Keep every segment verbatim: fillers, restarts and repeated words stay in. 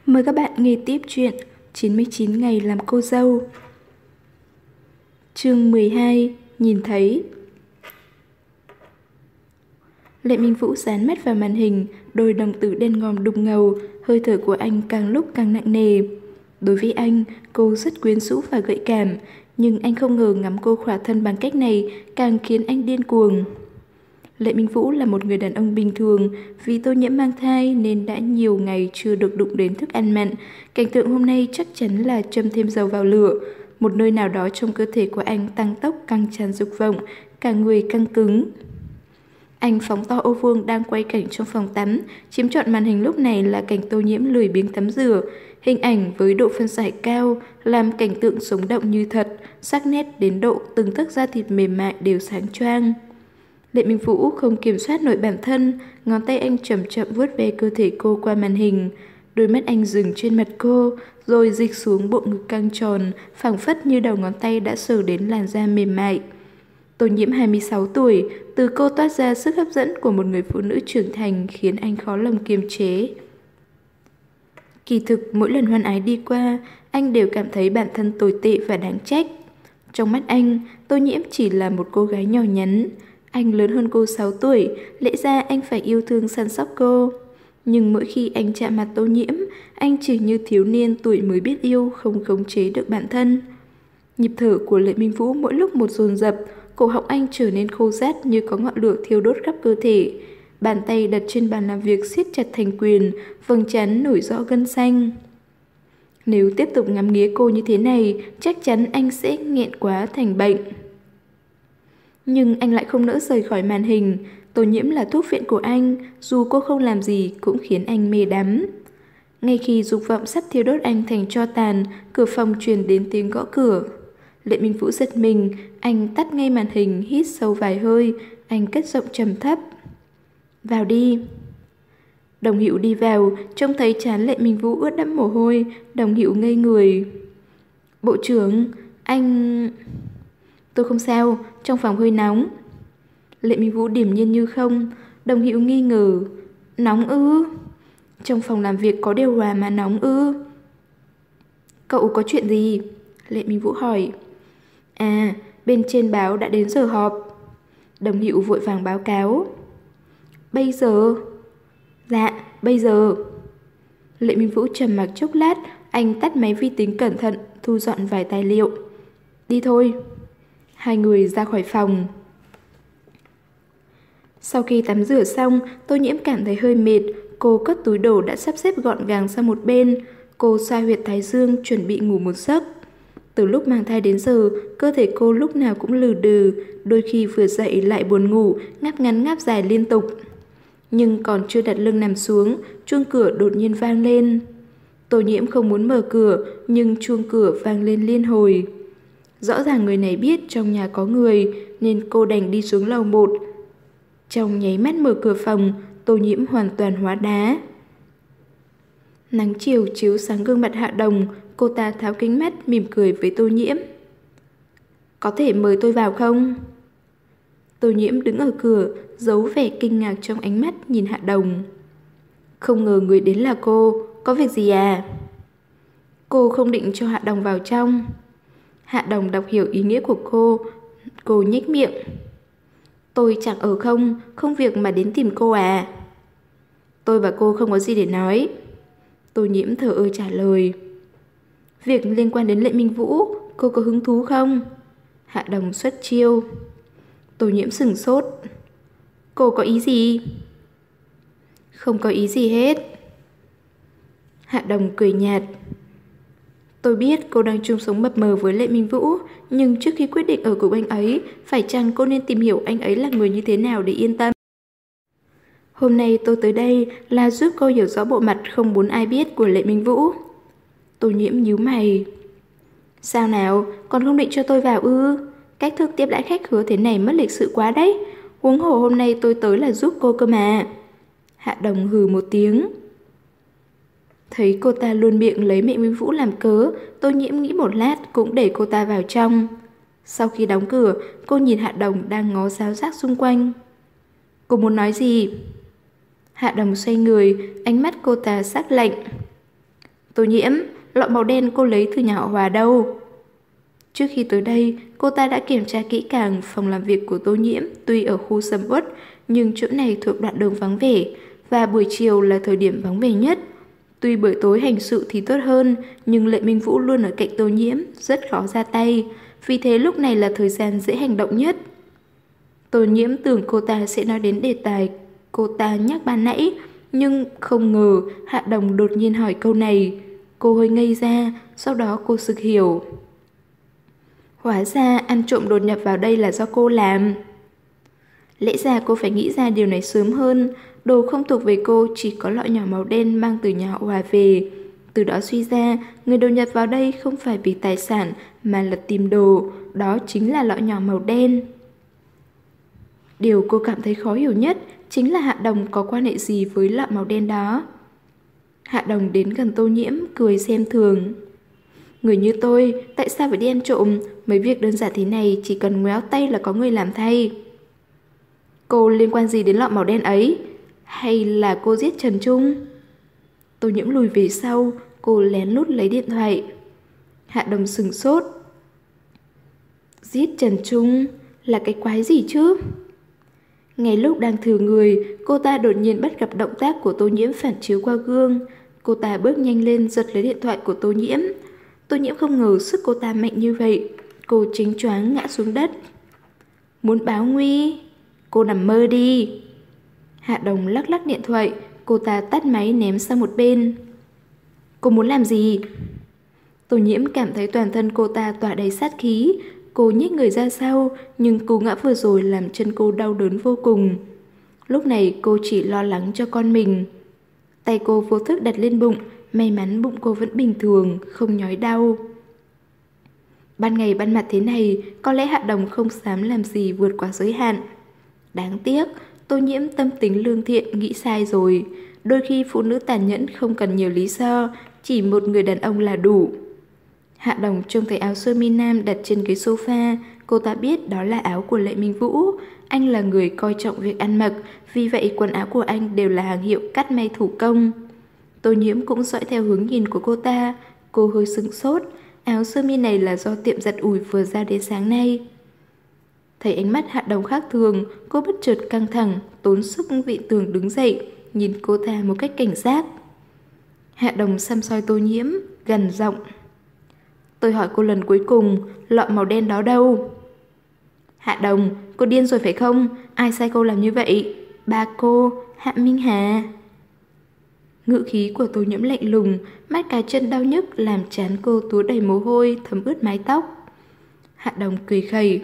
Mời các bạn nghe tiếp chuyện chín mươi chín ngày làm cô dâu. Chương mười hai. Nhìn thấy. Lệ Minh Vũ dán mắt vào màn hình, đôi đồng tử đen ngòm đục ngầu, hơi thở của anh càng lúc càng nặng nề. Đối với anh, cô rất quyến rũ và gợi cảm, nhưng anh không ngờ ngắm cô khỏa thân bằng cách này càng khiến anh điên cuồng. Lệ Minh Vũ là một người đàn ông bình thường, vì Tô Nhiễm mang thai nên đã nhiều ngày chưa được đụng đến thức ăn mặn. Cảnh tượng hôm nay chắc chắn là châm thêm dầu vào lửa. Một nơi nào đó trong cơ thể của anh tăng tốc căng tràn dục vọng, cả người căng cứng. Anh phóng to ô vuông đang quay cảnh trong phòng tắm, chiếm trọn màn hình lúc này là cảnh Tô Nhiễm lười biếng tắm rửa. Hình ảnh với độ phân giải cao làm cảnh tượng sống động như thật, sắc nét đến độ từng tấc da thịt mềm mại đều sáng choang. Lệ Minh Vũ không kiểm soát nổi bản thân, ngón tay anh chậm chậm vuốt ve cơ thể cô qua màn hình. Đôi mắt anh dừng trên mặt cô, rồi dịch xuống bộ ngực căng tròn, phảng phất như đầu ngón tay đã sờ đến làn da mềm mại. Tô Nhiễm hai mươi sáu tuổi, từ cô toát ra sức hấp dẫn của một người phụ nữ trưởng thành khiến anh khó lòng kiềm chế. Kỳ thực mỗi lần hoan ái đi qua, anh đều cảm thấy bản thân tồi tệ và đáng trách. Trong mắt anh, Tô Nhiễm chỉ là một cô gái nhỏ nhắn. Anh lớn hơn cô sáu tuổi, lẽ ra anh phải yêu thương săn sóc cô. Nhưng mỗi khi anh chạm mặt Tô Nhiễm, anh chỉ như thiếu niên tuổi mới biết yêu, không khống chế được bản thân. Nhịp thở của Lệ Minh Vũ mỗi lúc một dồn dập, cổ họng anh trở nên khô rát như có ngọn lửa thiêu đốt khắp cơ thể. Bàn tay đặt trên bàn làm việc siết chặt thành quyền, vầng trán nổi rõ gân xanh. Nếu tiếp tục ngắm nghía cô như thế này, chắc chắn anh sẽ nghẹn quá thành bệnh. Nhưng anh lại không nỡ rời khỏi màn hình. Tô Nhiễm là thuốc viện của anh, dù cô không làm gì cũng khiến anh mê đắm. Ngay khi dục vọng sắp thiêu đốt anh thành tro tàn, cửa phòng truyền đến tiếng gõ cửa. Lệ Minh Vũ giật mình, anh tắt ngay màn hình, hít sâu vài hơi, anh cất giọng trầm thấp. Vào đi. Đồng Hữu đi vào, trông thấy trán Lệ Minh Vũ ướt đẫm mồ hôi, Đồng Hữu ngây người. Bộ trưởng, anh... Tôi không sao, trong phòng hơi nóng. Lệ Minh Vũ điềm nhiên như không. Đồng Hữu nghi ngờ. Nóng ư? Trong phòng làm việc có điều hòa mà nóng ư? Cậu có chuyện gì? Lệ Minh Vũ hỏi. À, bên trên báo đã đến giờ họp. Đồng Hữu vội vàng báo cáo. Bây giờ? Dạ, bây giờ. Lệ Minh Vũ trầm mặc chốc lát, anh tắt máy vi tính cẩn thận, thu dọn vài tài liệu. Đi thôi. Hai người ra khỏi phòng. Sau khi tắm rửa xong, Tô Nhiễm cảm thấy hơi mệt. Cô cất túi đồ đã sắp xếp gọn gàng sang một bên. Cô xoa huyệt thái dương chuẩn bị ngủ một giấc. Từ lúc mang thai đến giờ, cơ thể cô lúc nào cũng lừ đừ, đôi khi vừa dậy lại buồn ngủ, ngáp ngắn ngáp dài liên tục. Nhưng còn chưa đặt lưng nằm xuống, chuông cửa đột nhiên vang lên. Tô Nhiễm không muốn mở cửa, nhưng chuông cửa vang lên liên hồi. Rõ ràng người này biết trong nhà có người, nên cô đành đi xuống lầu một. Trong nháy mắt mở cửa phòng, Tô Nhiễm hoàn toàn hóa đá. Nắng chiều chiếu sáng gương mặt Hạ Đồng, cô ta tháo kính mắt mỉm cười với Tô Nhiễm. Có thể mời tôi vào không? Tô Nhiễm đứng ở cửa, giấu vẻ kinh ngạc trong ánh mắt nhìn Hạ Đồng. Không ngờ người đến là cô, có việc gì à? Cô không định cho Hạ Đồng vào trong. Hạ Đồng đọc hiểu ý nghĩa của cô, cô nhếch miệng. Tôi chẳng ở không, không việc mà đến tìm cô à? Tôi và cô không có gì để nói. Tô Nhiễm thờ ơ trả lời. Việc liên quan đến Lệ Minh Vũ, cô có hứng thú không? Hạ Đồng xuất chiêu. Tô Nhiễm sửng sốt. Cô có ý gì? Không có ý gì hết. Hạ Đồng cười nhạt. Tôi biết cô đang chung sống mập mờ với Lệ Minh Vũ, nhưng trước khi quyết định ở cùng anh ấy, phải chăng cô nên tìm hiểu anh ấy là người như thế nào để yên tâm? Hôm nay tôi tới đây là giúp cô hiểu rõ bộ mặt không muốn ai biết của Lệ Minh Vũ. Tô Nhiễm nhíu mày. Sao nào, còn không định cho tôi vào ư? Cách thức tiếp đãi khách khứa thế này mất lịch sự quá đấy. Huống hồ hôm nay tôi tới là giúp cô cơ mà. Hạ Đồng hừ một tiếng. Thấy cô ta luôn miệng lấy Lệ Minh Vũ làm cớ, Tô Nhiễm nghĩ một lát cũng để cô ta vào trong. Sau khi đóng cửa, cô nhìn Hạ Đồng đang ngó giáo giác xung quanh. Cô muốn nói gì? Hạ Đồng xoay người, ánh mắt cô ta sắc lạnh. Tô Nhiễm, lọ màu đen cô lấy từ nhà họ Hòa đâu? Trước khi tới đây, cô ta đã kiểm tra kỹ càng phòng làm việc của Tô Nhiễm, tuy ở khu sầm uất, nhưng chỗ này thuộc đoạn đường vắng vẻ, và buổi chiều là thời điểm vắng vẻ nhất. Tuy buổi tối hành sự thì tốt hơn, nhưng Lệ Minh Vũ luôn ở cạnh Tô Nhiễm, rất khó ra tay, vì thế lúc này là thời gian dễ hành động nhất. Tô Nhiễm tưởng cô ta sẽ nói đến đề tài cô ta nhắc ban nãy, nhưng không ngờ Hạ Đồng đột nhiên hỏi câu này. Cô hơi ngây ra, sau đó cô sực hiểu. Hóa ra ăn trộm đột nhập vào đây là do cô làm. Lẽ ra cô phải nghĩ ra điều này sớm hơn. Đồ không thuộc về cô, chỉ có lọ nhỏ màu đen mang từ nhà họ Hòa về. Từ đó suy ra, người đột nhập vào đây không phải vì tài sản mà là tìm đồ, đó chính là lọ nhỏ màu đen. Điều cô cảm thấy khó hiểu nhất chính là Hạ Đồng có quan hệ gì với lọ màu đen đó. Hạ Đồng đến gần Tô Nhiễm, cười xem thường. Người như tôi, tại sao phải đi ăn trộm? Mấy việc đơn giản thế này chỉ cần ngoéo tay là có người làm thay. Cô liên quan gì đến lọ màu đen ấy? Hay là cô giết Trần Trung? Tô Nhiễm lùi về sau, cô lén lút lấy điện thoại. Hạ Đồng sừng sốt. Giết Trần Trung? Là cái quái gì chứ? Ngay lúc đang thừa người, cô ta đột nhiên bắt gặp động tác của Tô Nhiễm phản chiếu qua gương. Cô ta bước nhanh lên giật lấy điện thoại của Tô Nhiễm. Tô Nhiễm không ngờ sức cô ta mạnh như vậy. Cô chính choáng ngã xuống đất. Muốn báo nguy? Cô nằm mơ đi. Hạ Đồng lắc lắc điện thoại. Cô ta tắt máy ném sang một bên. Cô muốn làm gì? Tô Nhiễm cảm thấy toàn thân cô ta tỏa đầy sát khí. Cô nhích người ra sau, nhưng cú ngã vừa rồi làm chân cô đau đớn vô cùng. Lúc này cô chỉ lo lắng cho con mình. Tay cô vô thức đặt lên bụng, may mắn bụng cô vẫn bình thường, không nhói đau. Ban ngày ban mặt thế này, có lẽ Hạ Đồng không dám làm gì vượt quá giới hạn. Đáng tiếc, Tô Nhiễm tâm tính lương thiện nghĩ sai rồi. Đôi khi phụ nữ tàn nhẫn không cần nhiều lý do, chỉ một người đàn ông là đủ. Hạ Đồng trông thấy áo sơ mi nam đặt trên ghế sofa, cô ta biết đó là áo của Lệ Minh Vũ. Anh là người coi trọng việc ăn mặc, vì vậy quần áo của anh đều là hàng hiệu cắt may thủ công. Tô Nhiễm cũng dõi theo hướng nhìn của cô ta, cô hơi sững sốt. Áo sơ mi này là do tiệm giặt ủi vừa ra đến sáng nay. Thấy ánh mắt Hạ Đồng khác thường, cô bất chợt căng thẳng, tốn sức vị tường đứng dậy, nhìn cô ta một cách cảnh giác. Hạ Đồng xăm soi Tô Nhiễm, gằn giọng. Tôi hỏi cô lần cuối cùng, lọ màu đen đó đâu? Hạ Đồng, cô điên rồi phải không? Ai sai cô làm như vậy? Ba cô, Hạ Minh Hà. Ngữ khí của Tô Nhiễm lạnh lùng, mắt cá chân đau nhức làm trán cô túa đầy mồ hôi, thấm ướt mái tóc. Hạ Đồng cười khẩy.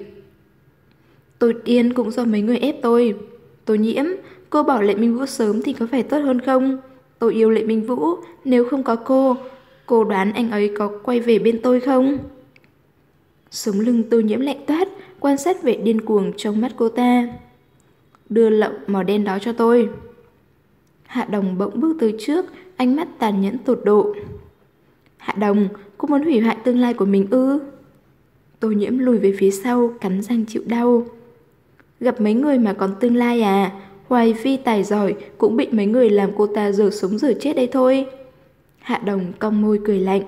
Tôi điên cũng do mấy người ép tôi. Tô Nhiễm, cô bỏ Lệ Minh Vũ sớm thì có phải tốt hơn không? Tôi yêu Lệ Minh Vũ, nếu không có cô, cô đoán anh ấy có quay về bên tôi không? Sống lưng Tô Nhiễm lạnh toát, quan sát vẻ điên cuồng trong mắt cô ta. Đưa lọ màu đen đó cho tôi. Hạ Đồng bỗng bước tới trước, ánh mắt tàn nhẫn tột độ. Hạ Đồng, cô muốn hủy hoại tương lai của mình ư? Tô Nhiễm lùi về phía sau, cắn răng chịu đau. Gặp mấy người mà còn tương lai à? Hoài phi tài giỏi cũng bị mấy người làm cô ta giờ sống giờ chết đây thôi. Hạ Đồng cong môi cười lạnh.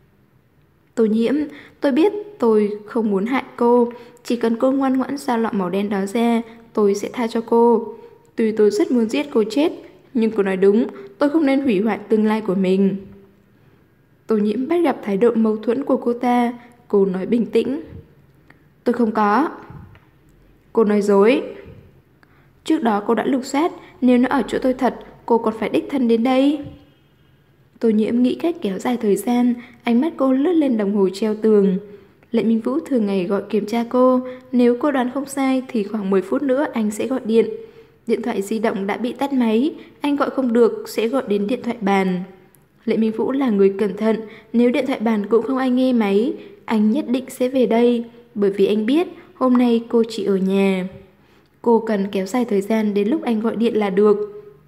Tô Nhiễm, tôi biết tôi không muốn hại cô. Chỉ cần cô ngoan ngoãn giao lọ màu đen đó ra, tôi sẽ tha cho cô. Tuy tôi rất muốn giết cô chết, nhưng cô nói đúng, tôi không nên hủy hoại tương lai của mình. Tô Nhiễm bắt gặp thái độ mâu thuẫn của cô ta. Cô nói bình tĩnh. Tôi không có. Cô nói dối. Trước đó cô đã lục soát, nếu nó ở chỗ tôi thật, cô còn phải đích thân đến đây. Tô Nhiễm nghĩ cách kéo dài thời gian, ánh mắt cô lướt lên đồng hồ treo tường. Lệ Minh Vũ thường ngày gọi kiểm tra cô, nếu cô đoán không sai thì khoảng mười phút nữa anh sẽ gọi điện. Điện thoại di động đã bị tắt máy, anh gọi không được sẽ gọi đến điện thoại bàn. Lệ Minh Vũ là người cẩn thận, nếu điện thoại bàn cũng không ai nghe máy, anh nhất định sẽ về đây, bởi vì anh biết hôm nay cô chỉ ở nhà. Cô cần kéo dài thời gian đến lúc anh gọi điện là được.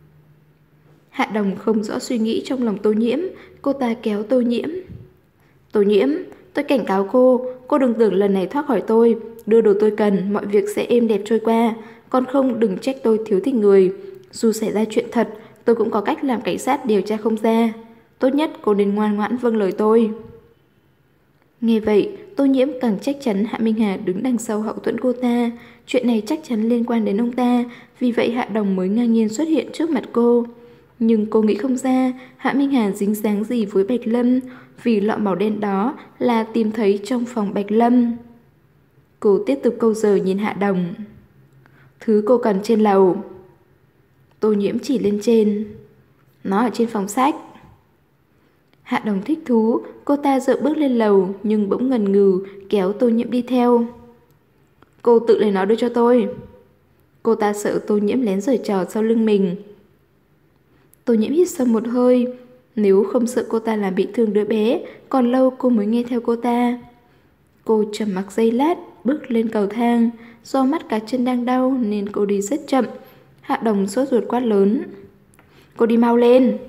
Hạ Đồng không rõ suy nghĩ trong lòng Tô Nhiễm, cô ta kéo Tô Nhiễm. Tô Nhiễm, tôi cảnh cáo cô, cô đừng tưởng lần này thoát khỏi tôi, đưa đồ tôi cần, mọi việc sẽ êm đẹp trôi qua, còn không đừng trách tôi thiếu tình người. Dù xảy ra chuyện thật, tôi cũng có cách làm cảnh sát điều tra không ra. Tốt nhất cô nên ngoan ngoãn vâng lời tôi. Nghe vậy, Tô Nhiễm càng chắc chắn Hạ Minh Hà đứng đằng sau hậu thuẫn cô ta. Chuyện này chắc chắn liên quan đến ông ta, vì vậy Hạ Đồng mới ngang nhiên xuất hiện trước mặt cô. Nhưng cô nghĩ không ra Hạ Minh Hà dính dáng gì với Bạch Lâm, vì lọ màu đen đó là tìm thấy trong phòng Bạch Lâm. Cô tiếp tục câu giờ nhìn Hạ Đồng. Thứ cô cần trên lầu. Tô Nhiễm chỉ lên trên. Nó ở trên phòng sách. Hạ Đồng thích thú, cô ta dựa bước lên lầu nhưng bỗng ngần ngừ kéo Tô Nhiễm đi theo. Cô tự lấy nó đưa cho tôi. Cô ta sợ Tô Nhiễm lén giở trò sau lưng mình. Tô Nhiễm hít sâu một hơi. Nếu không sợ cô ta làm bị thương đứa bé, còn lâu cô mới nghe theo cô ta. Cô trầm mặc giây lát, bước lên cầu thang. Do mắt cá chân đang đau nên cô đi rất chậm. Hạ Đồng sốt ruột quát lớn. Cô đi mau lên.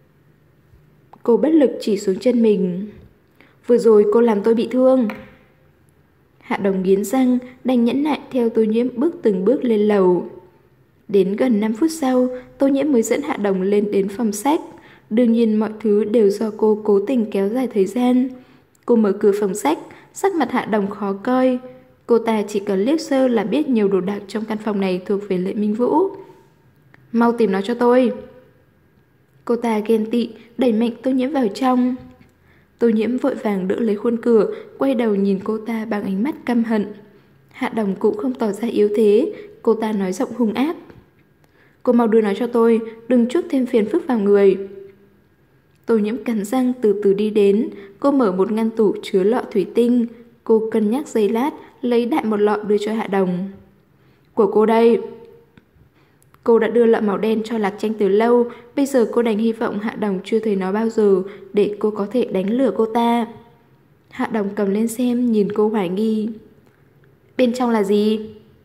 Cô bất lực chỉ xuống chân mình. Vừa rồi cô làm tôi bị thương. Hạ Đồng nghiến răng, đành nhẫn nại theo Tô Nhiễm bước từng bước lên lầu. Đến gần năm phút sau, Tô Nhiễm mới dẫn Hạ Đồng lên đến phòng sách. Đương nhiên mọi thứ đều do cô cố tình kéo dài thời gian. Cô mở cửa phòng sách, sắc mặt Hạ Đồng khó coi. Cô ta chỉ cần liếc sơ là biết nhiều đồ đạc trong căn phòng này thuộc về Lệ Minh Vũ. Mau tìm nó cho tôi. Cô ta ghen tị, đẩy mạnh Tô Nhiễm vào trong. Tô Nhiễm vội vàng đỡ lấy khuôn cửa, quay đầu nhìn cô ta bằng ánh mắt căm hận. Hạ Đồng cũng không tỏ ra yếu thế, cô ta nói giọng hung ác. Cô mau đưa nó cho tôi, đừng chuốc thêm phiền phức vào người. Tô Nhiễm cắn răng từ từ đi đến, cô mở một ngăn tủ chứa lọ thủy tinh. Cô cân nhắc giây lát, lấy đại một lọ đưa cho Hạ Đồng. Của cô đây. Cô đã đưa lọ màu đen cho Lạc Tranh từ lâu, bây giờ cô đành hy vọng Hạ Đồng chưa thấy nó bao giờ, để cô có thể đánh lừa cô ta. Hạ Đồng cầm lên xem, nhìn cô hoài nghi. Bên trong là gì?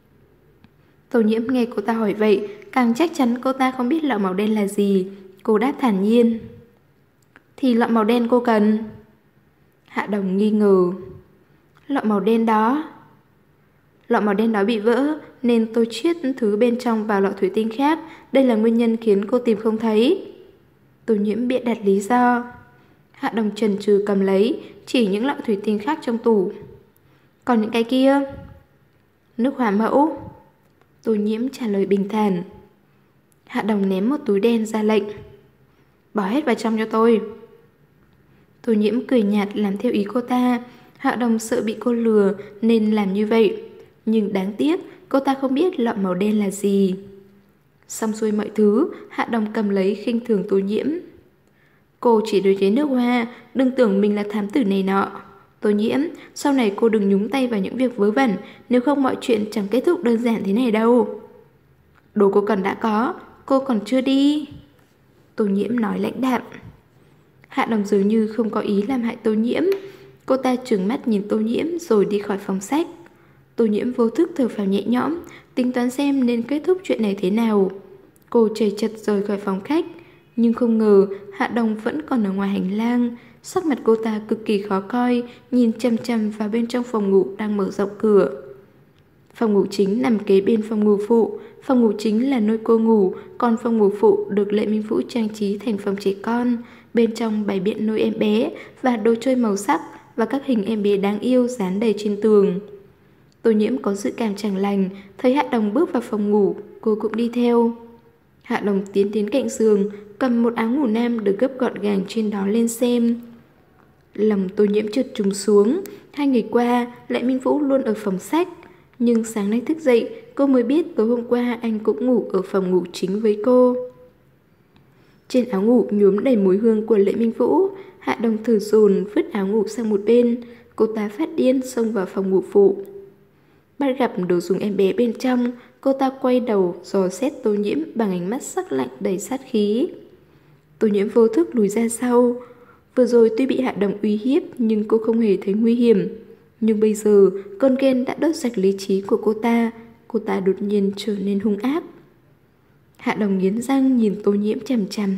Tô Nhiễm nghe cô ta hỏi vậy, càng chắc chắn cô ta không biết lọ màu đen là gì. Cô đáp thản nhiên. Thì lọ màu đen cô cần. Hạ Đồng nghi ngờ. Lọ màu đen đó. Lọ màu đen đó bị vỡ nên tôi chiết thứ bên trong vào lọ thủy tinh khác. Đây là nguyên nhân khiến cô tìm không thấy. Tô Nhiễm bịa đặt lý do. Hạ Đồng chần chừ cầm lấy, chỉ những lọ thủy tinh khác trong tủ. Còn những cái kia? Nước hỏa mẫu. Tô Nhiễm trả lời bình thản. Hạ Đồng ném một túi đen ra lệnh. Bỏ hết vào trong cho tôi. Tô Nhiễm cười nhạt làm theo ý cô ta. Hạ Đồng sợ bị cô lừa nên làm như vậy. Nhưng đáng tiếc cô ta không biết lọ màu đen là gì. Xong xuôi mọi thứ, Hạ Đồng cầm lấy khinh thường Tô Nhiễm. Cô chỉ đối với nước hoa, đừng tưởng mình là thám tử này nọ. Tô Nhiễm, sau này cô đừng nhúng tay vào những việc vớ vẩn, nếu không mọi chuyện chẳng kết thúc đơn giản thế này đâu. Đồ cô cần đã có, cô còn chưa đi. Tô Nhiễm nói lãnh đạm. Hạ Đồng dường như không có ý làm hại Tô Nhiễm. Cô ta trừng mắt nhìn Tô Nhiễm rồi đi khỏi phòng sách. Tô Nhiễm vô thức thở phào nhẹ nhõm, tính toán xem nên kết thúc chuyện này thế nào. Cô chầy chật rời khỏi phòng khách, nhưng không ngờ Hạ Đồng vẫn còn ở ngoài hành lang. Sắc mặt cô ta cực kỳ khó coi, nhìn chằm chằm vào bên trong phòng ngủ đang mở rộng cửa. Phòng ngủ chính nằm kế bên phòng ngủ phụ. Phòng ngủ chính là nơi cô ngủ, còn phòng ngủ phụ được Lệ Minh Vũ trang trí thành phòng trẻ con. Bên trong bày biện nôi em bé và đồ chơi màu sắc và các hình em bé đáng yêu dán đầy trên tường. Tô Nhiễm có dự cảm chẳng lành, thấy Hạ Đồng bước vào phòng ngủ, cô cũng đi theo. Hạ Đồng tiến đến cạnh giường, cầm một áo ngủ nam được gấp gọn gàng trên đó lên xem. Lòng Tô Nhiễm trượt trùng xuống. Hai ngày qua, Lệ Minh Vũ luôn ở phòng sách. Nhưng sáng nay thức dậy, cô mới biết tối hôm qua anh cũng ngủ ở phòng ngủ chính với cô. Trên áo ngủ nhuốm đầy mùi hương của Lệ Minh Vũ. Hạ Đồng thử dồn vứt áo ngủ sang một bên. Cô ta phát điên xông vào phòng ngủ phụ. Bắt gặp đồ dùng em bé bên trong, cô ta quay đầu dò xét Tô Nhiễm bằng ánh mắt sắc lạnh đầy sát khí. Tô Nhiễm vô thức lùi ra sau. Vừa rồi tuy bị Hạ Đồng uy hiếp nhưng cô không hề thấy nguy hiểm. Nhưng bây giờ cơn ghen đã đốt sạch lý trí của cô ta. Cô ta đột nhiên trở nên hung ác. Hạ Đồng nghiến răng nhìn Tô Nhiễm chằm chằm.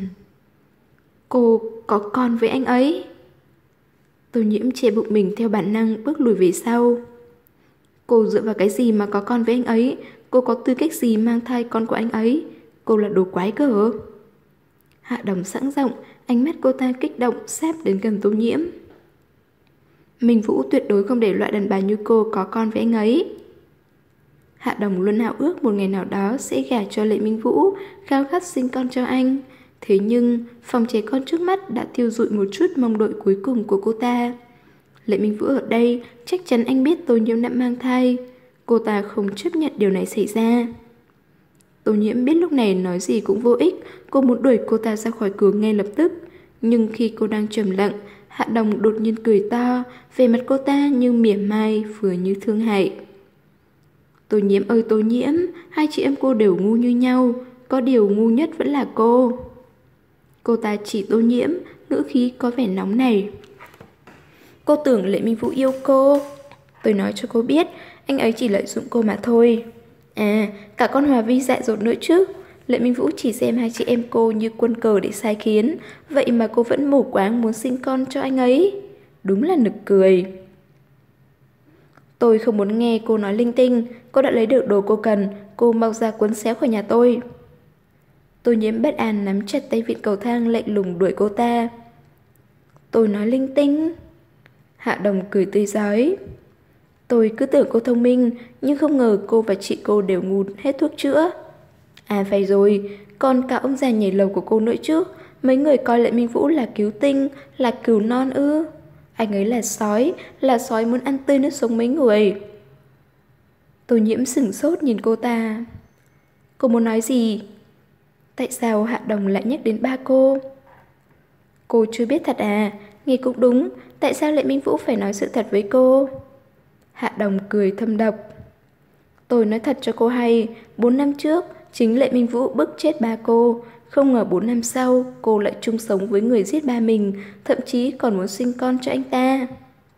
Cô có con với anh ấy? Tô Nhiễm che bụng mình theo bản năng bước lùi về sau. Cô dựa vào cái gì mà có con với anh ấy? Cô có tư cách gì mang thai con của anh ấy? Cô là đồ quái cỡ. Hạ Đồng sẵn giọng, Ánh mắt cô ta kích động sáp đến gần Tô Nhiễm. Minh Vũ tuyệt đối không để loại đàn bà như cô có con với anh ấy. Hạ Đồng luôn háo ước một ngày nào đó sẽ gả cho Lệ Minh Vũ, khao khát sinh con cho anh. Thế nhưng, phòng trẻ con trước mắt đã thiêu rụi một chút mong đợi cuối cùng của cô ta. Lệ Minh Vũ ở đây, chắc chắn anh biết Tô Nhiễm đã mang thai. Cô ta không chấp nhận điều này xảy ra. Tô Nhiễm biết lúc này nói gì cũng vô ích, cô muốn đuổi cô ta ra khỏi cửa ngay lập tức. Nhưng khi cô đang trầm lặng, Hạ Đồng đột nhiên cười to, về mặt cô ta như mỉa mai vừa như thương hại. Tô Nhiễm ơi Tô Nhiễm, hai chị em cô đều ngu như nhau, có điều ngu nhất vẫn là cô. Cô ta chỉ Tô Nhiễm, ngữ khí có vẻ nóng nảy. Cô tưởng Lệ Minh Vũ yêu cô. Tôi nói cho cô biết, anh ấy chỉ lợi dụng cô mà thôi. À, cả con Hòa Vi dại dột nữa chứ. Lệ Minh Vũ chỉ xem hai chị em cô như quân cờ để sai khiến, vậy mà cô vẫn mù quáng muốn sinh con cho anh ấy. Đúng là nực cười. Tôi không muốn nghe cô nói linh tinh, cô đã lấy được đồ cô cần, cô mau ra quấn xéo khỏi nhà tôi. Tô Nhiễm bất an nắm chặt tay vịn cầu thang lạnh lùng đuổi cô ta. Tôi nói linh tinh. Hạ Đồng cười tươi rói. Tôi cứ tưởng cô thông minh, nhưng không ngờ cô và chị cô đều ngu hết thuốc chữa. À phải rồi, còn cả ông già nhảy lầu của cô nữa chứ. Mấy người coi Lệ Minh Vũ là cứu tinh, là cừu non ư. Anh ấy là sói, là sói muốn ăn tươi nước sống mấy người. Tô Nhiễm sửng sốt nhìn cô ta. Cô muốn nói gì? Tại sao Hạ Đồng lại nhắc đến ba cô? Cô chưa biết thật à? Nghe cũng đúng, tại sao Lệ Minh Vũ phải nói sự thật với cô? Hạ Đồng cười thâm độc. Tôi nói thật cho cô hay, bốn năm trước, chính Lệ Minh Vũ bức chết ba cô. Không ngờ bốn năm sau, cô lại chung sống với người giết ba mình, thậm chí còn muốn sinh con cho anh ta.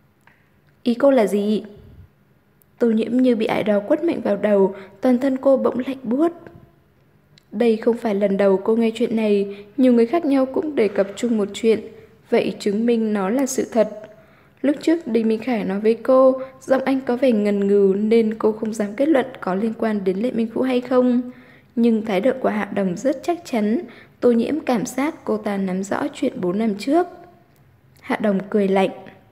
Ý cô là gì? Tô Nhiễm như bị ải đào quất mạnh vào đầu, toàn thân cô bỗng lạnh buốt. Đây không phải lần đầu cô nghe chuyện này, nhiều người khác nhau cũng đề cập chung một chuyện, vậy chứng minh nó là sự thật. Lúc trước Đinh Minh Khải nói với cô, giọng anh có vẻ ngần ngừ nên cô không dám kết luận có liên quan đến Lệ Minh Vũ hay không. Nhưng thái độ của Hạ Đồng rất chắc chắn, Tô Nhiễm cảm giác cô ta nắm rõ chuyện bốn năm trước. Hạ Đồng cười lạnh.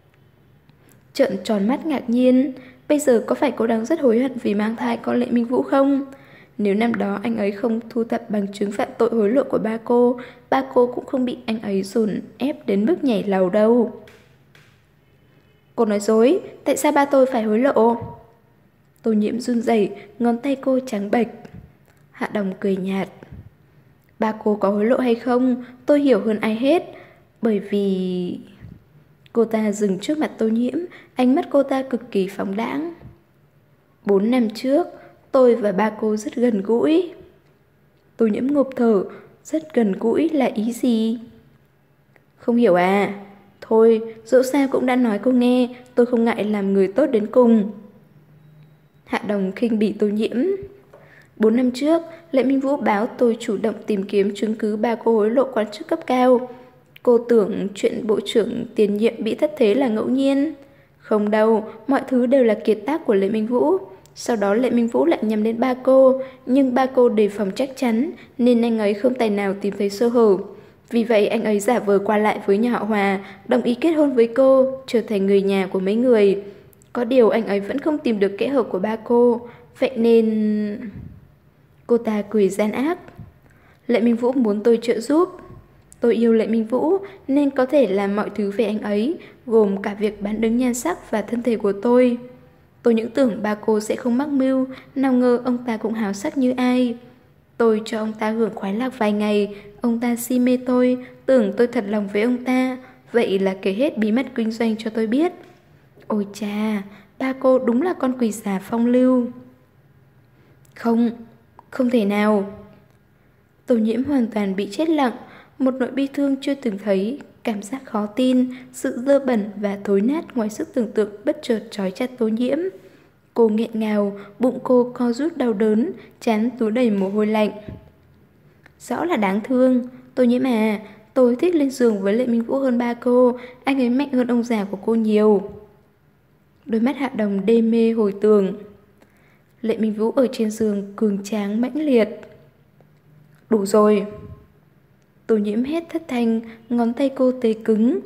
Trợn tròn mắt ngạc nhiên, bây giờ có phải cô đang rất hối hận vì mang thai con Lệ Minh Vũ không? Nếu năm đó anh ấy không thu thập bằng chứng phạm tội hối lộ của ba cô, ba cô cũng không bị anh ấy dồn ép đến mức nhảy lầu đâu. Cô nói dối, tại sao ba tôi phải hối lộ? Tô Nhiễm run rẩy, ngón tay cô trắng bệch. Hạ Đồng cười nhạt. Ba cô có hối lộ hay không, tôi hiểu hơn ai hết. Bởi vì... Cô ta dừng trước mặt Tô Nhiễm, ánh mắt cô ta cực kỳ phóng đãng. Bốn năm trước, tôi và ba cô rất gần gũi. Tô Nhiễm ngộp thở, rất gần gũi là ý gì? Không hiểu à? Thôi, dẫu sao cũng đã nói cô nghe, tôi không ngại làm người tốt đến cùng. Hạ Đồng khinh bỉ Tô Nhiễm. Bốn năm trước, Lệ Minh Vũ báo tôi chủ động tìm kiếm chứng cứ ba cô hối lộ quan chức cấp cao. Cô tưởng chuyện bộ trưởng tiền nhiệm bị thất thế là ngẫu nhiên. Không đâu, mọi thứ đều là kiệt tác của Lệ Minh Vũ. Sau đó Lệ Minh Vũ lại nhắm đến ba cô, nhưng ba cô đề phòng chắc chắn, nên anh ấy không tài nào tìm thấy sơ hở. Vì vậy anh ấy giả vờ qua lại với nhà họ Hòa, đồng ý kết hôn với cô, trở thành người nhà của mấy người. Có điều anh ấy vẫn không tìm được kẽ hở của ba cô, vậy nên... Cô ta cười gian ác. Lệ Minh Vũ muốn tôi trợ giúp. Tôi yêu Lệ Minh Vũ nên có thể làm mọi thứ về anh ấy, gồm cả việc bán đứng nhan sắc và thân thể của tôi. Tôi những tưởng ba cô sẽ không mắc mưu, nào ngờ ông ta cũng háo sắc như ai. Tôi cho ông ta hưởng khoái lạc vài ngày, ông ta si mê tôi, tưởng tôi thật lòng với ông ta, vậy là kể hết bí mật kinh doanh cho tôi biết. Ôi cha, ba cô đúng là con quỷ già phong lưu. Không, không thể nào. Tô Nhiễm hoàn toàn bị chết lặng, một nỗi bi thương chưa từng thấy, cảm giác khó tin, sự dơ bẩn và thối nát ngoài sức tưởng tượng bất chợt trói chặt Tô Nhiễm. Cô nghẹn ngào, bụng cô co rút đau đớn, trán túa đầy mồ hôi lạnh. Rõ là đáng thương. Tô Nhiễm à, tôi thích lên giường với Lệ Minh Vũ hơn ba cô, anh ấy mạnh hơn ông già của cô nhiều. Đôi mắt Hạ Đồng đê mê hồi tưởng. Lệ Minh Vũ ở trên giường cường tráng mãnh liệt. Đủ rồi. Tô Nhiễm hét thất thanh, ngón tay cô tê cứng.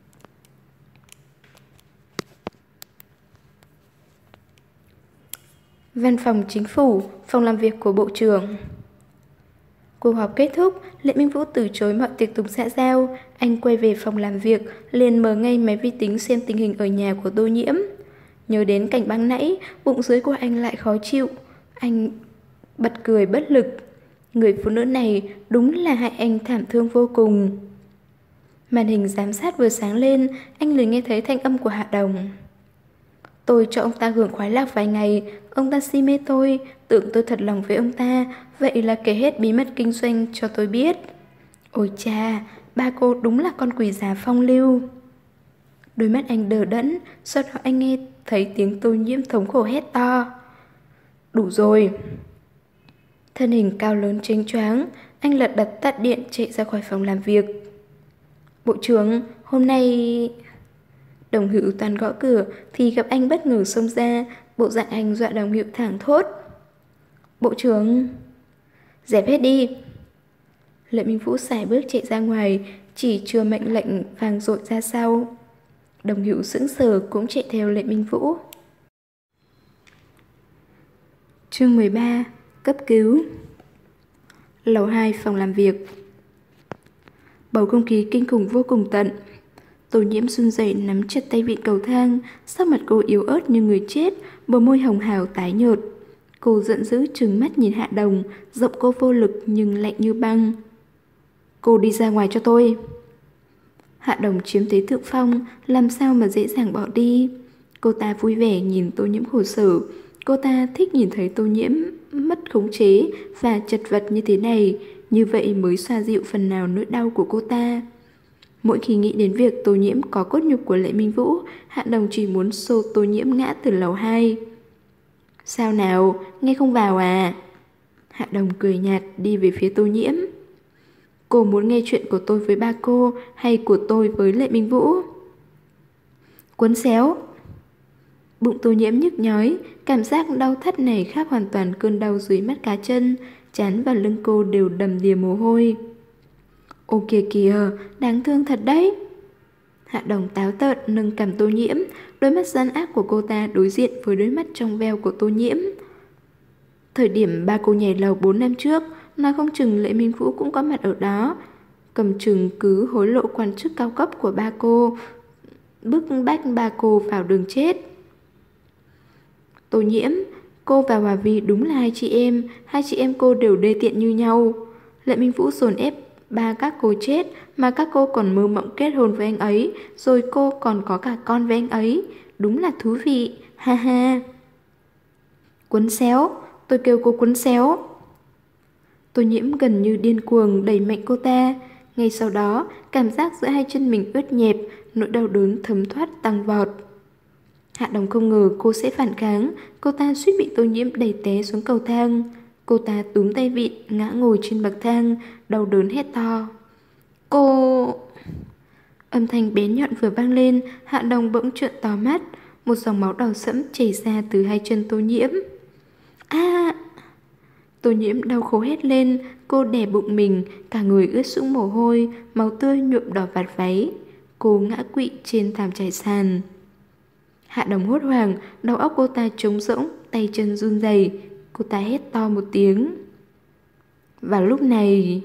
Văn phòng chính phủ, phòng làm việc của bộ trưởng. Cuộc họp kết thúc, Lệ Minh Vũ từ chối mọi tiệc tùng xã giao. Anh quay về phòng làm việc, liền mở ngay máy vi tính xem tình hình ở nhà của Tô Nhiễm. Nhớ đến cảnh băng nãy, bụng dưới của anh lại khó chịu. Anh bật cười bất lực. Người phụ nữ này đúng là hại anh thảm thương vô cùng. Màn hình giám sát vừa sáng lên, anh liền nghe thấy thanh âm của Hạ Đồng. Tôi cho ông ta hưởng khoái lạc vài ngày, ông ta si mê tôi, tưởng tôi thật lòng với ông ta, vậy là kể hết bí mật kinh doanh cho tôi biết. Ôi cha, ba cô đúng là con quỷ già phong lưu. Đôi mắt anh đờ đẫn, sau đó anh nghe thấy tiếng Tô Nhiễm thống khổ hét to. Đủ rồi. Thân hình cao lớn chênh choáng, anh lật đật tắt điện chạy ra khỏi phòng làm việc. Bộ trưởng, hôm nay... Đồng Hữu toàn gõ cửa thì gặp anh bất ngờ xông ra, bộ dạng anh dọa Đồng Hữu thảng thốt. Bộ trưởng... Dẹp hết đi. Lệ Minh Vũ sải bước chạy ra ngoài, chỉ chưa mệnh lệnh vang dội ra sau. Đồng Hữu sững sờ cũng chạy theo Lệ Minh Vũ. Chương mười ba. Cấp cứu. Lầu hai phòng làm việc. Bầu không khí kinh khủng vô cùng tận. Tô Nhiễm run rẩy nắm chặt tay vịn cầu thang, sắc mặt cô yếu ớt như người chết, bờ môi hồng hào tái nhợt. Cô giận dữ trừng mắt nhìn Hạ Đồng, giọng cô vô lực nhưng lạnh như băng. Cô đi ra ngoài cho tôi. Hạ Đồng chiếm thế thượng phong, làm sao mà dễ dàng bỏ đi. Cô ta vui vẻ nhìn Tô Nhiễm khổ sở. Cô ta thích nhìn thấy Tô Nhiễm mất khống chế và chật vật như thế này, như vậy mới xoa dịu phần nào nỗi đau của cô ta. Mỗi khi nghĩ đến việc Tô Nhiễm có cốt nhục của Lệ Minh Vũ, Hạ Đồng chỉ muốn xô Tô Nhiễm ngã từ lầu hai. Sao nào, nghe không vào à? Hạ Đồng cười nhạt đi về phía Tô Nhiễm. Cô muốn nghe chuyện của tôi với ba cô hay của tôi với Lệ Minh Vũ? Quấn xéo. Bụng Tô Nhiễm nhức nhói, cảm giác đau thắt này khác hoàn toàn cơn đau dưới mắt cá chân, trán và lưng cô đều đầm đìa mồ hôi. Ô kìa kìa, đáng thương thật đấy. Hạ Đồng táo tợn nâng cằm Tô Nhiễm, đôi mắt gian ác của cô ta đối diện với đôi mắt trong veo của Tô Nhiễm. Thời điểm ba cô nhảy lầu bốn năm trước, nói không chừng Lệ Minh Vũ cũng có mặt ở đó. Cầm chừng cứ hối lộ quan chức cao cấp của ba cô, bức bách ba cô vào đường chết. Tô Nhiễm, cô và Hòa Vi đúng là hai chị em, hai chị em cô đều đê tiện như nhau. Lệ Minh Vũ dồn ép ba các cô chết mà các cô còn mơ mộng kết hôn với anh ấy, rồi cô còn có cả con với anh ấy. Đúng là thú vị, ha ha. Quấn xéo, tôi kêu cô quấn xéo. Tô Nhiễm gần như điên cuồng đẩy mạnh cô ta. Ngay sau đó, cảm giác giữa hai chân mình ướt nhẹp, nỗi đau đớn thấm thoát tăng vọt. Hạ Đồng không ngờ cô sẽ phản kháng, cô ta suýt bị Tô Nhiễm đẩy té xuống cầu thang. Cô ta túm tay vịn, ngã ngồi trên bậc thang, đau đớn hét to. Cô... Âm thanh bén nhọn vừa vang lên, Hạ Đồng bỗng trợn to mắt, một dòng máu đỏ sẫm chảy ra từ hai chân Tô Nhiễm. A! À! Tô Nhiễm đau khổ hét lên, cô đè bụng mình, cả người ướt sũng mồ hôi, máu tươi nhuộm đỏ vạt váy. Cô ngã quỵ trên thảm trải sàn. Hạ Đồng hốt hoảng, đầu óc cô ta trống rỗng, tay chân run rẩy. Cô ta hét to một tiếng. Vào lúc này...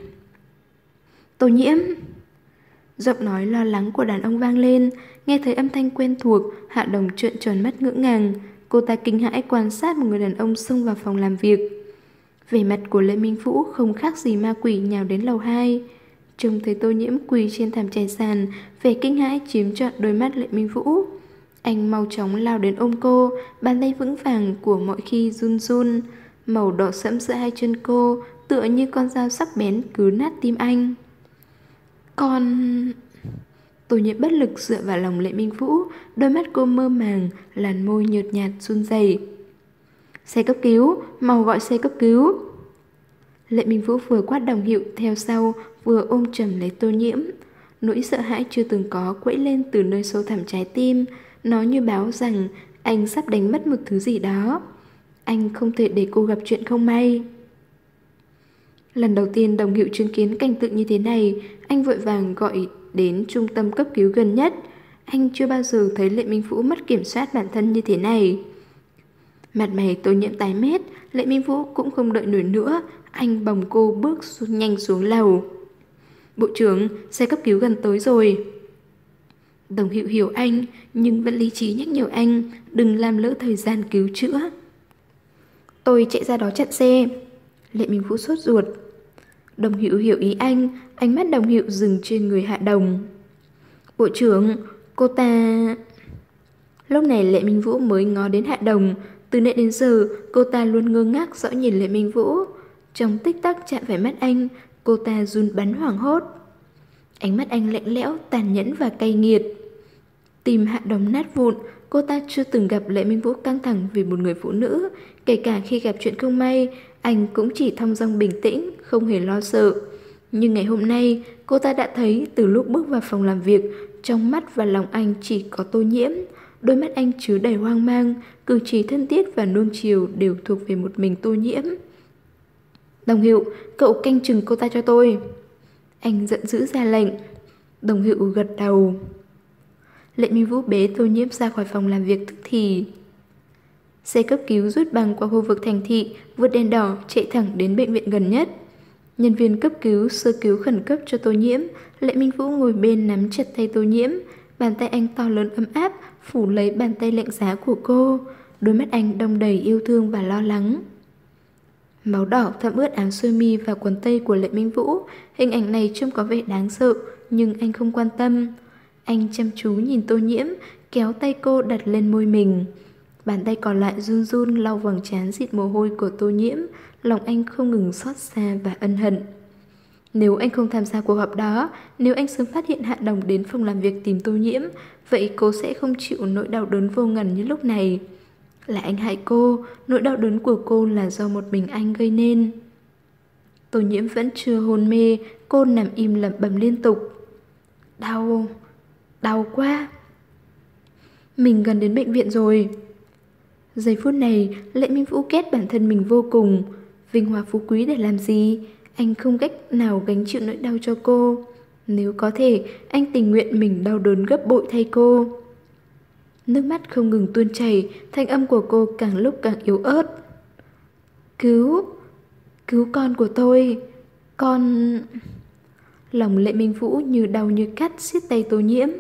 Tô Nhiễm! Giọng nói lo lắng của đàn ông vang lên. Nghe thấy âm thanh quen thuộc, Hạ Đồng trợn tròn mắt ngỡ ngàng. Cô ta kinh hãi quan sát một người đàn ông xông vào phòng làm việc. Vẻ mặt của Lệ Minh Vũ không khác gì ma quỷ nhào đến lầu hai. Trông thấy Tô Nhiễm quỳ trên thảm trải sàn, vẻ kinh hãi chiếm trọn đôi mắt Lệ Minh Vũ. Anh mau chóng lao đến ôm cô, bàn tay vững vàng của mọi khi run run. Màu đỏ sẫm giữa hai chân cô tựa như con dao sắc bén cứ nát tim anh. Con... Tô Nhiễm bất lực dựa vào lòng Lệ Minh Vũ, đôi mắt cô mơ màng, làn môi nhợt nhạt run rẩy. Xe cấp cứu, mau gọi xe cấp cứu. Lệ Minh Vũ vừa quát Đồng Hiệu theo sau, vừa ôm chầm lấy Tô Nhiễm. Nỗi sợ hãi chưa từng có quẫy lên từ nơi sâu thẳm trái tim. Nó như báo rằng anh sắp đánh mất một thứ gì đó. Anh không thể để cô gặp chuyện không may. Lần đầu tiên Đồng Hiệu chứng kiến cảnh tượng như thế này, anh vội vàng gọi đến trung tâm cấp cứu gần nhất. Anh chưa bao giờ thấy Lệ Minh Vũ mất kiểm soát bản thân như thế này. Mặt mày Tô Nhiễm tái mét, Lệ Minh Vũ cũng không đợi nổi nữa, anh bồng cô bước xuống, nhanh xuống lầu. Bộ trưởng, xe cấp cứu gần tới rồi. Đồng Hiệu hiểu anh, nhưng vẫn lý trí nhắc nhở anh đừng làm lỡ thời gian cứu chữa. Tôi chạy ra đó chặn xe. Lệ Minh Vũ sốt ruột. Đồng Hiệu hiểu ý anh, ánh mắt Đồng Hiệu dừng trên người Hạ Đồng. Bộ trưởng, cô ta... Lúc này Lệ Minh Vũ mới ngó đến Hạ Đồng. Từ nãy đến giờ, cô ta luôn ngơ ngác dõi nhìn Lệ Minh Vũ. Trong tích tắc chạm phải mắt anh, cô ta run bắn hoảng hốt. Ánh mắt anh lạnh lẽo, tàn nhẫn và cay nghiệt. Tim Hạ Đồng nát vụn, cô ta chưa từng gặp Lệ Minh Vũ căng thẳng vì một người phụ nữ. Kể cả khi gặp chuyện không may, anh cũng chỉ thong dong bình tĩnh, không hề lo sợ. Nhưng ngày hôm nay, cô ta đã thấy từ lúc bước vào phòng làm việc, trong mắt và lòng anh chỉ có Tô Nhiễm. Đôi mắt anh chứa đầy hoang mang, cử chỉ thân thiết và nuông chiều đều thuộc về một mình Tô Nhiễm. Đồng Hiệu, cậu canh chừng cô ta cho tôi. Anh giận dữ ra lệnh. Đồng Hiệu gật đầu. Lệ Minh Vũ bế Tô Nhiễm ra khỏi phòng làm việc tức thì. Xe cấp cứu rút băng qua khu vực thành thị, vượt đèn đỏ chạy thẳng đến bệnh viện gần nhất. Nhân viên cấp cứu sơ cứu khẩn cấp cho Tô Nhiễm. Lệ Minh Vũ ngồi bên nắm chặt tay Tô Nhiễm. Bàn tay anh to lớn ấm áp phủ lấy bàn tay lạnh giá của cô. Đôi mắt anh đong đầy yêu thương và lo lắng. Máu đỏ thấm ướt áo sơ mi và quần tây của Lệ Minh Vũ. Hình ảnh này trông có vẻ đáng sợ, nhưng anh không quan tâm. Anh chăm chú nhìn Tô Nhiễm, kéo tay cô đặt lên môi mình. Bàn tay còn lại run run lau vầng trán dịt mồ hôi của Tô Nhiễm. Lòng anh không ngừng xót xa và ân hận. Nếu anh không tham gia cuộc họp đó, nếu anh sớm phát hiện Hạ Đồng đến phòng làm việc tìm Tô Nhiễm, vậy cô sẽ không chịu nỗi đau đớn vô ngần như lúc này. Là anh hại cô, nỗi đau đớn của cô là do một mình anh gây nên. Tô Nhiễm vẫn chưa hôn mê, cô nằm im lẩm bẩm liên tục. Đau, đau quá. Mình gần đến bệnh viện rồi. Giây phút này, Lệ Minh Vũ ghét bản thân mình vô cùng. Vinh hoa phú quý để làm gì? Anh không cách nào gánh chịu nỗi đau cho cô. Nếu có thể, anh tình nguyện mình đau đớn gấp bội thay cô. Nước mắt không ngừng tuôn chảy, thanh âm của cô càng lúc càng yếu ớt. Cứu, cứu con của tôi, con... Lòng Lệ Minh Vũ như đau như cắt siết tay Tô Nhiễm.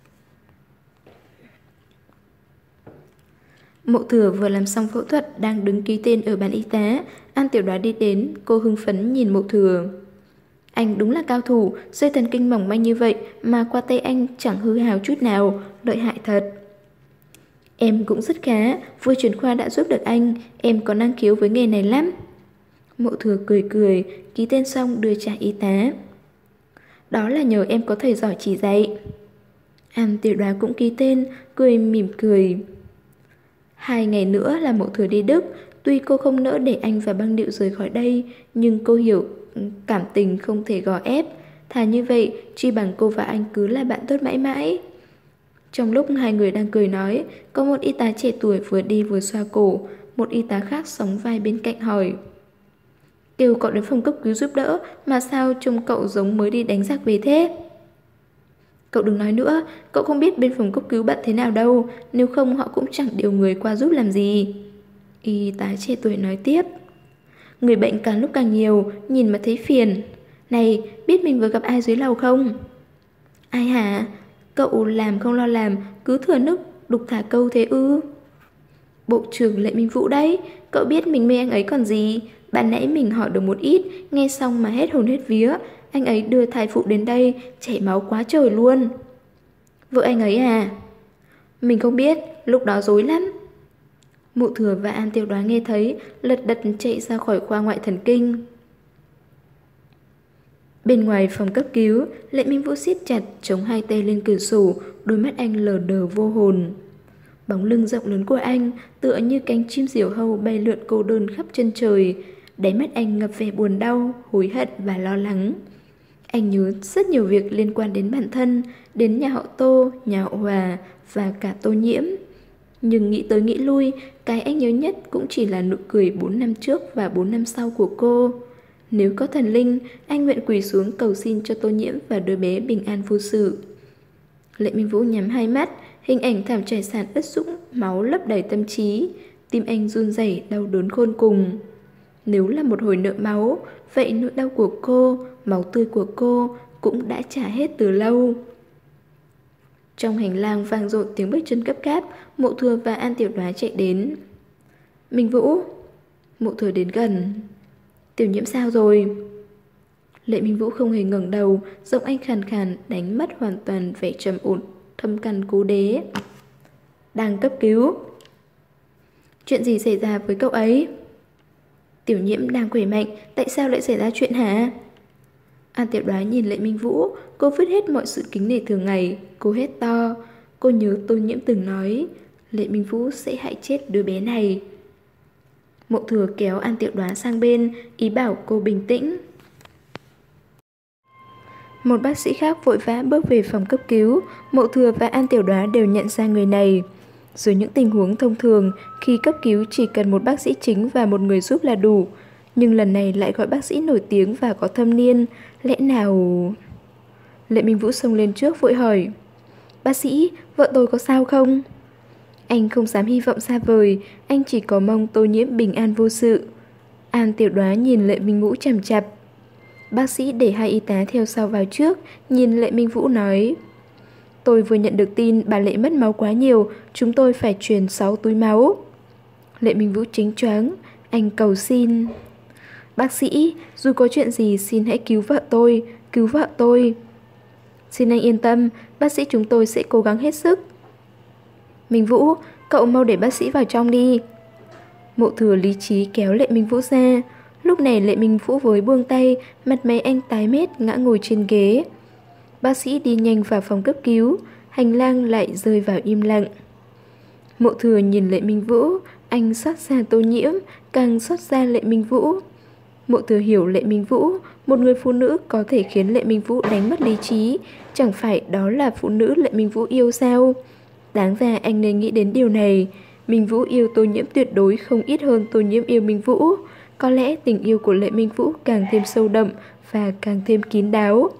Mộ Thừa vừa làm xong phẫu thuật, đang đứng ký tên ở bàn y tá. An Tiểu Đoá đi đến, cô hưng phấn nhìn Mộ Thừa. Anh đúng là cao thủ, dây thần kinh mỏng manh như vậy mà qua tay anh chẳng hư hào chút nào, lợi hại thật. Em cũng rất khá, vừa chuyển khoa đã giúp được anh, em có năng khiếu với nghề này lắm. Mộ Thừa cười cười, ký tên xong đưa trả y tá. Đó là nhờ em có thầy giỏi chỉ dạy. An Tiểu Đoá cũng ký tên, cười mỉm cười. Hai ngày nữa là Mộ Thừa đi Đức, tuy cô không nỡ để anh và Băng Điệu rời khỏi đây, nhưng cô hiểu cảm tình không thể gò ép. Thà như vậy, chỉ bằng cô và anh cứ là bạn tốt mãi mãi. Trong lúc hai người đang cười nói, có một y tá trẻ tuổi vừa đi vừa xoa cổ. Một y tá khác sóng vai bên cạnh hỏi: Kêu cậu đến phòng cấp cứu giúp đỡ, mà sao trông cậu giống mới đi đánh giặc về thế? Cậu đừng nói nữa, cậu không biết bên phòng cấp cứu bận thế nào đâu, nếu không họ cũng chẳng điều người qua giúp làm gì. Y tá trẻ tuổi nói tiếp: Người bệnh càng lúc càng nhiều, nhìn mà thấy phiền. Này, biết mình vừa gặp ai dưới lầu không? Ai hả? Cậu làm không lo làm, cứ thừa nước đục thả câu thế ư? Bộ trưởng Lệ Minh Vũ đấy, cậu biết mình mê anh ấy còn gì. Bạn nãy mình hỏi được một ít, nghe xong mà hết hồn hết vía. Anh ấy đưa thai phụ đến đây, chảy máu quá trời luôn. Vợ anh ấy à? Mình không biết, lúc đó rối lắm. Mộ Thừa và An Tiểu Đoá nghe thấy, lật đật chạy ra khỏi khoa ngoại thần kinh. Bên ngoài phòng cấp cứu, Lệ Minh Vũ siết chặt chống hai tay lên cửa sổ, đôi mắt anh lờ đờ vô hồn. Bóng lưng rộng lớn của anh tựa như cánh chim diều hâu bay lượn cô đơn khắp chân trời. Đáy mắt anh ngập vẻ buồn đau, hối hận và lo lắng. Anh nhớ rất nhiều việc liên quan đến bản thân, đến nhà họ Tô, nhà họ Hòa và cả Tô Nhiễm. Nhưng nghĩ tới nghĩ lui, cái anh nhớ nhất cũng chỉ là nụ cười bốn năm trước và bốn năm sau của cô. Nếu có thần linh, anh nguyện quỳ xuống cầu xin cho Tô Nhiễm và đứa bé bình an vô sự. Lệ Minh Vũ nhắm hai mắt, hình ảnh thảm trải sàn ướt sũng, máu lấp đầy tâm trí. Tim anh run rẩy đau đớn khôn cùng. Nếu là một hồi nợ máu, vậy nỗi đau của cô, máu tươi của cô cũng đã trả hết từ lâu. Trong hành lang vang dội tiếng bước chân gấp gáp, Mộ Thừa và An Tiểu Đoá chạy đến. Minh Vũ. Mộ Thừa đến gần. Tiểu Nhiễm sao rồi? Lệ Minh Vũ không hề ngẩng đầu, giọng anh khàn khàn đánh mất hoàn toàn vẻ trầm ổn, thâm căn cố đế. Đang cấp cứu. Chuyện gì xảy ra với cậu ấy? Tiểu Nhiễm đang khỏe mạnh, tại sao lại xảy ra chuyện hả? An Tiểu Đoá nhìn Lệ Minh Vũ, cô vứt hết mọi sự kính nể thường ngày, cô hét to. Cô nhớ Tô Nhiễm từng nói, Lệ Minh Vũ sẽ hại chết đứa bé này. Mộ Thừa kéo An Tiểu Đoá sang bên, ý bảo cô bình tĩnh. Một bác sĩ khác vội vã bước về phòng cấp cứu, Mộ Thừa và An Tiểu Đoá đều nhận ra người này. Dưới những tình huống thông thường, khi cấp cứu chỉ cần một bác sĩ chính và một người giúp là đủ. Nhưng lần này lại gọi bác sĩ nổi tiếng và có thâm niên, lẽ nào... Lệ Minh Vũ xông lên trước vội hỏi, bác sĩ, vợ tôi có sao không? Anh không dám hy vọng xa vời, anh chỉ có mong Tô Nhiễm bình an vô sự. An Tiểu Đoá nhìn Lệ Minh Vũ chằm chặp. Bác sĩ để hai y tá theo sau vào trước, nhìn Lệ Minh Vũ nói, tôi vừa nhận được tin bà Lệ mất máu quá nhiều, chúng tôi phải truyền sáu túi máu. Lệ Minh Vũ chính choáng, anh cầu xin. Bác sĩ, dù có chuyện gì xin hãy cứu vợ tôi, cứu vợ tôi. Xin anh yên tâm, bác sĩ chúng tôi sẽ cố gắng hết sức. Minh Vũ, cậu mau để bác sĩ vào trong đi. Mộ Thừa lý trí kéo Lệ Minh Vũ ra. Lúc này Lệ Minh Vũ với buông tay, mặt mày anh tái mét ngã ngồi trên ghế. Bác sĩ đi nhanh vào phòng cấp cứu, hành lang lại rơi vào im lặng. Mộ Thừa nhìn Lệ Minh Vũ, anh xót xa Tô Nhiễm, càng xót xa Lệ Minh Vũ. Mộ Thừa hiểu Lệ Minh Vũ, một người phụ nữ có thể khiến Lệ Minh Vũ đánh mất lý trí, chẳng phải đó là phụ nữ Lệ Minh Vũ yêu sao? Đáng ra anh nên nghĩ đến điều này. Minh Vũ yêu Tô Nhiễm tuyệt đối không ít hơn Tô Nhiễm yêu Minh Vũ. Có lẽ tình yêu của Lệ Minh Vũ càng thêm sâu đậm và càng thêm kín đáo.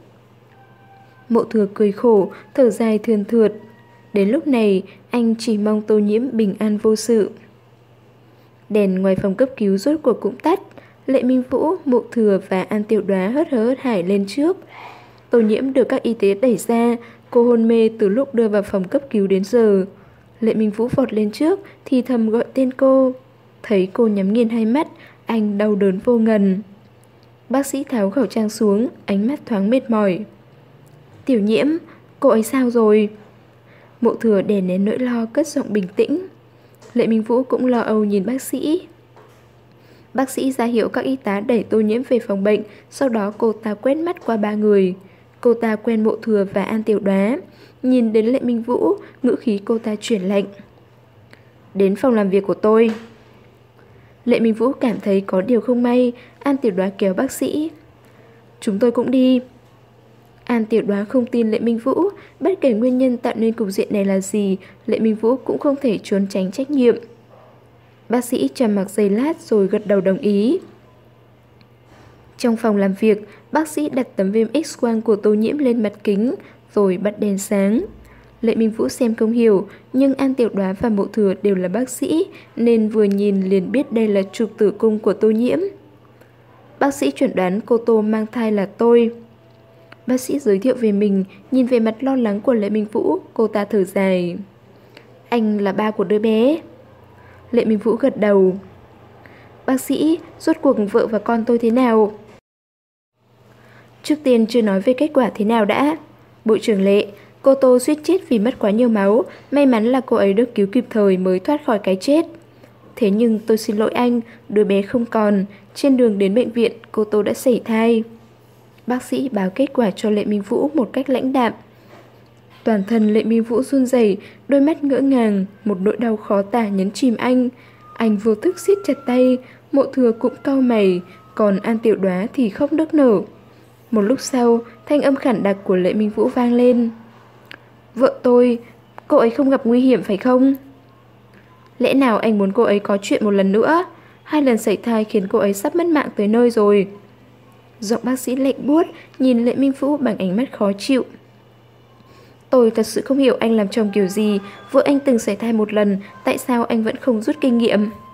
Mộ Thừa cười khổ, thở dài thườn thượt. Đến lúc này, anh chỉ mong Tô Nhiễm bình an vô sự. Đèn ngoài phòng cấp cứu rốt cuộc cũng tắt. Lệ Minh Vũ, Mộ Thừa và An Tiểu Đoá hớt hớt hải lên trước. Tô Nhiễm được các y tế đẩy ra, cô hôn mê từ lúc đưa vào phòng cấp cứu đến giờ. Lệ Minh Vũ vọt lên trước, thì thầm gọi tên cô. Thấy cô nhắm nghiền hai mắt, anh đau đớn vô ngần. Bác sĩ tháo khẩu trang xuống, ánh mắt thoáng mệt mỏi. Tiểu Nhiễm, cô ấy sao rồi? Mộ Thừa đè nén nỗi lo, cất giọng bình tĩnh. Lệ Minh Vũ cũng lo âu nhìn bác sĩ. Bác sĩ ra hiệu các y tá đẩy Tô Nhiễm về phòng bệnh, sau đó cô ta quét mắt qua ba người. Cô ta quen Mộ Thừa và An Tiểu Đoá. Nhìn đến Lệ Minh Vũ, ngữ khí cô ta chuyển lạnh. Đến phòng làm việc của tôi. Lệ Minh Vũ cảm thấy có điều không may. An Tiểu Đoá kéo bác sĩ. Chúng tôi cũng đi. An Tiểu Đoá không tin Lệ Minh Vũ. Bất kể nguyên nhân tạo nên cục diện này là gì, Lệ Minh Vũ cũng không thể trốn tránh trách nhiệm. Bác sĩ trầm mặc giây lát rồi gật đầu đồng ý. Trong phòng làm việc, bác sĩ đặt tấm phim X-quang của Tô Nhiễm lên mặt kính, rồi bật đèn sáng. Lệ Minh Vũ xem không hiểu, nhưng An Tiểu Đoá và Mộ Thừa đều là bác sĩ, nên vừa nhìn liền biết đây là trục tử cung của Tô Nhiễm. Bác sĩ chuẩn đoán cô Tô mang thai là tôi. Bác sĩ giới thiệu về mình, nhìn về mặt lo lắng của Lệ Minh Vũ, cô ta thở dài. Anh là ba của đứa bé. Lệ Minh Vũ gật đầu. Bác sĩ, rốt cuộc vợ và con tôi thế nào? Trước tiên chưa nói về kết quả thế nào đã. Bộ trưởng Lệ, cô Tô suýt chết vì mất quá nhiều máu. May mắn là cô ấy được cứu kịp thời mới thoát khỏi cái chết. Thế nhưng tôi xin lỗi anh, đứa bé không còn. Trên đường đến bệnh viện, cô Tô đã sảy thai. Bác sĩ báo kết quả cho Lệ Minh Vũ một cách lãnh đạm. Toàn thân Lệ Minh Vũ run rẩy, đôi mắt ngỡ ngàng, một nỗi đau khó tả nhấn chìm anh. Anh vô thức siết chặt tay, Mộ Thừa cũng cau mày, còn An Tiểu Đoá thì khóc nức nở. Một lúc sau, thanh âm khản đặc của Lệ Minh Vũ vang lên. Vợ tôi, cô ấy không gặp nguy hiểm phải không? Lẽ nào anh muốn cô ấy có chuyện một lần nữa? Hai lần sảy thai khiến cô ấy sắp mất mạng tới nơi rồi. Giọng bác sĩ lạnh buốt, nhìn Lệ Minh Vũ bằng ánh mắt khó chịu. Tôi thật sự không hiểu anh làm chồng kiểu gì, vợ anh từng sảy thai một lần, tại sao anh vẫn không rút kinh nghiệm?